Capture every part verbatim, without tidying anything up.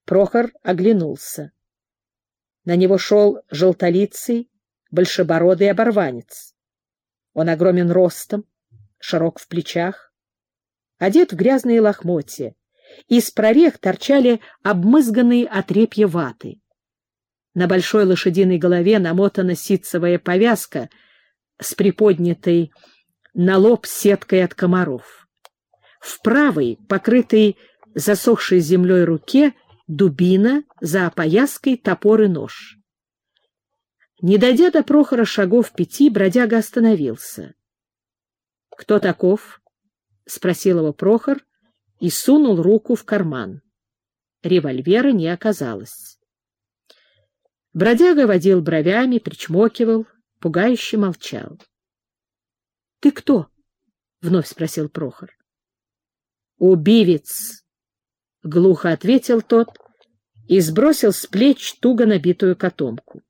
Прохор оглянулся. На него шел желтолицый, большебородый оборванец. Он огромен ростом, широк в плечах, одет в грязные лохмотья. Из прорех торчали обмызганные отрепья ваты. На большой лошадиной голове намотана ситцевая повязка с приподнятой на лоб сеткой от комаров. В правой, покрытой засохшей землей руке, дубина, за опояской топор и нож. Не дойдя до Прохора шагов пяти, бродяга остановился. — Кто таков? — спросил его Прохор и сунул руку в карман. Револьвера не оказалось. Бродяга водил бровями, причмокивал, пугающе молчал. — Ты кто? — вновь спросил Прохор. — Убивец! — глухо ответил тот и сбросил с плеч туго набитую котомку.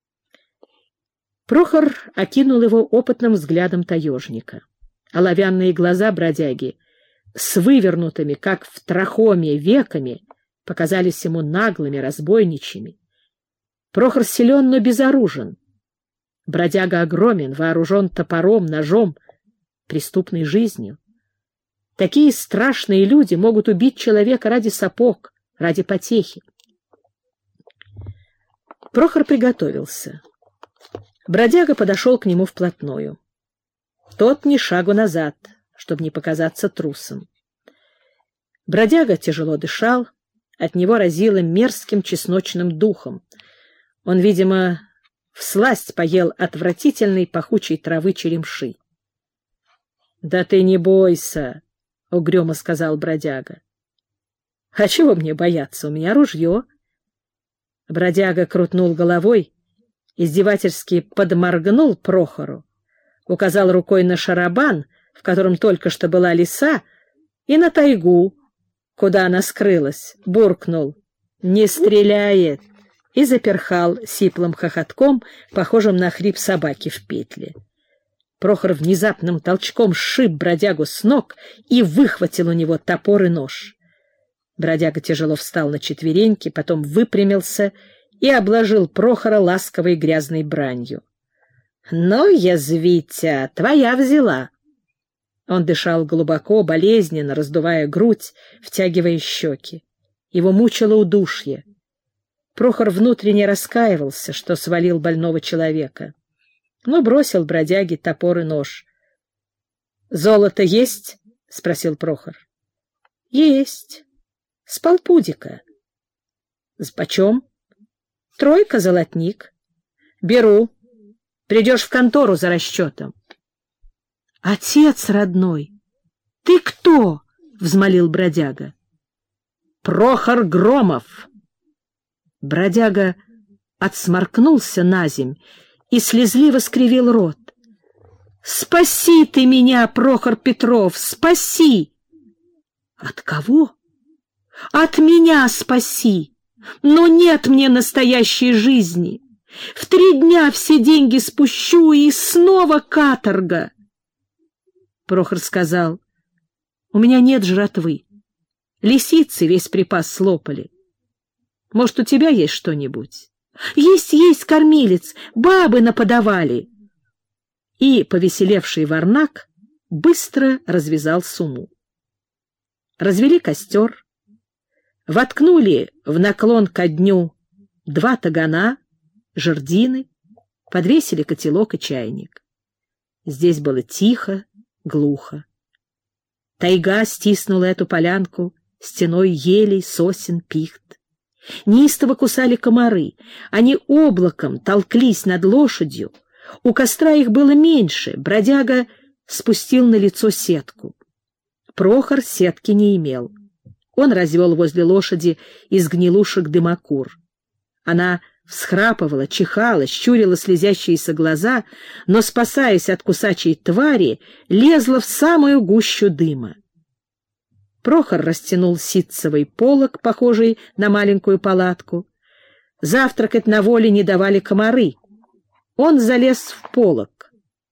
Прохор окинул его опытным взглядом таежника. Оловянные глаза бродяги с вывернутыми, как в трахоме, веками показались ему наглыми, разбойничьими. Прохор силен, но безоружен. Бродяга огромен, вооружен топором, ножом, преступной жизнью. Такие страшные люди могут убить человека ради сапог, ради потехи. Прохор приготовился. Бродяга подошел к нему вплотную. Тот ни шагу назад, чтобы не показаться трусом. Бродяга тяжело дышал, от него разило мерзким чесночным духом. Он, видимо, всласть поел отвратительной пахучей травы черемши. — Да ты не бойся, — угрюмо сказал бродяга. — А чего мне бояться? У меня ружье. Бродяга крутнул головой, издевательски подморгнул Прохору, указал рукой на шарабан, в котором только что была лиса, и на тайгу, куда она скрылась, буркнул: «Не стреляет!» и заперхал сиплым хохотком, похожим на хрип собаки в петле. Прохор внезапным толчком сшиб бродягу с ног и выхватил у него топор и нож. Бродяга тяжело встал на четвереньки, потом выпрямился и обложил Прохора ласковой грязной бранью. — Ну, язвитя, твоя взяла. Он дышал глубоко, болезненно, раздувая грудь, втягивая щеки. Его мучило удушье. Прохор внутренне раскаивался, что свалил больного человека, но бросил бродяге топор и нож. — Золото есть? — спросил Прохор. — Есть. С полпудика. — С почем? — Тройка золотник. — Беру. Придешь в контору за расчетом. — Отец родной, ты кто? — взмолил бродяга. — Прохор Громов. Бродяга отсморкнулся наземь и слезливо скривил рот. — Спаси ты меня, Прохор Петров, спаси! — От кого? — От меня спаси! Но нет мне настоящей жизни. В три дня все деньги спущу, и снова каторга. Прохор сказал: — У меня нет жратвы. Лисицы весь припас слопали. Может, у тебя есть что-нибудь? — Есть, есть, кормилец, бабы наподавали. И повеселевший варнак быстро развязал сумму. Развели костер, воткнули в наклон ко дню два тагана, жердины, подвесили котелок и чайник. Здесь было тихо, глухо. Тайга стиснула эту полянку стеной елей, сосен, пихт. Неистово кусали комары, они облаком толклись над лошадью. У костра их было меньше, бродяга спустил на лицо сетку. Прохор сетки не имел. Он развел возле лошади из гнилушек дымокур. Она всхрапывала, чихала, щурила слезящиеся глаза, но, спасаясь от кусачей твари, лезла в самую гущу дыма. Прохор растянул ситцевый полог, похожий на маленькую палатку. Завтракать на воле не давали комары. Он залез в полог.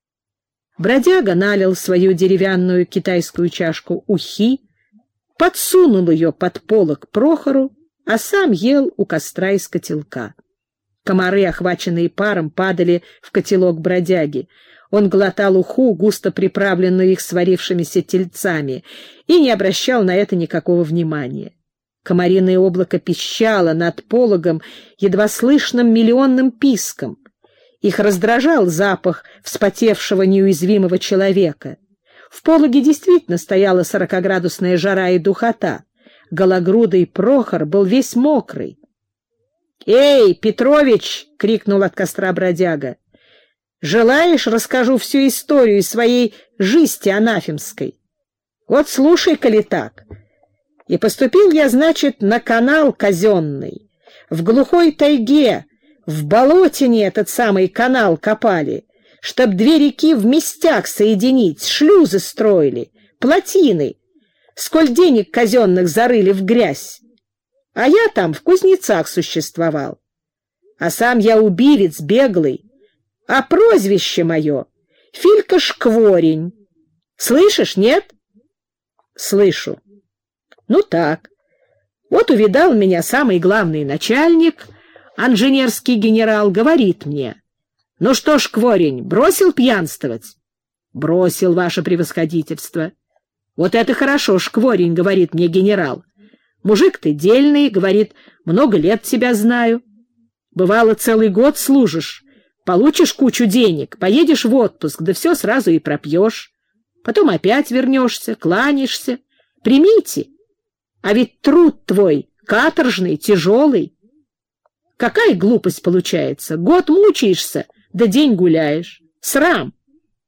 Бродяга налил свою деревянную китайскую чашку ухи, подсунул ее под полог Прохору а сам ел у костра из котелка. Комары, охваченные паром, падали в котелок бродяги. Он глотал уху, густо приправленную их сварившимися тельцами, и не обращал на это никакого внимания. Комариное облако пищало над пологом едва слышным миллионным писком. Их раздражал запах вспотевшего неуязвимого человека. В пологе действительно стояла сорокаградусная жара и духота. Гологрудый Прохор был весь мокрый. «Эй, Петрович!» — крикнул от костра бродяга. «Желаешь, расскажу всю историю своей жизни анафемской? Вот слушай-ка ли так. И поступил я, значит, на канал казенный. В глухой тайге, в болотине этот самый канал копали, чтоб две реки в местях соединить, шлюзы строили, плотины, сколь денег казенных зарыли в грязь. А я там в кузнецах существовал. А сам я убивец беглый, а прозвище мое — Филька Шкворень. Слышишь, нет?» «Слышу». «Ну так. Вот увидал меня самый главный начальник, инженерский генерал, говорит мне: ну что, Шкворень, бросил пьянствовать?» «Бросил, ваше превосходительство». «Вот это хорошо, Шкворень, — говорит мне генерал. Мужик ты дельный, — говорит, — много лет тебя знаю. Бывало, целый год служишь, получишь кучу денег, поедешь в отпуск, да все сразу и пропьешь. Потом опять вернешься, кланяешься. Примите. А ведь труд твой каторжный, тяжелый. Какая глупость получается? Год мучаешься, да день гуляешь. Срам!»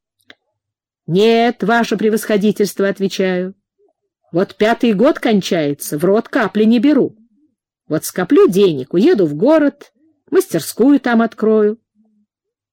«Нет, ваше превосходительство, — отвечаю. Вот пятый год кончается, в рот капли не беру. Вот скоплю денег, уеду в город, мастерскую там открою.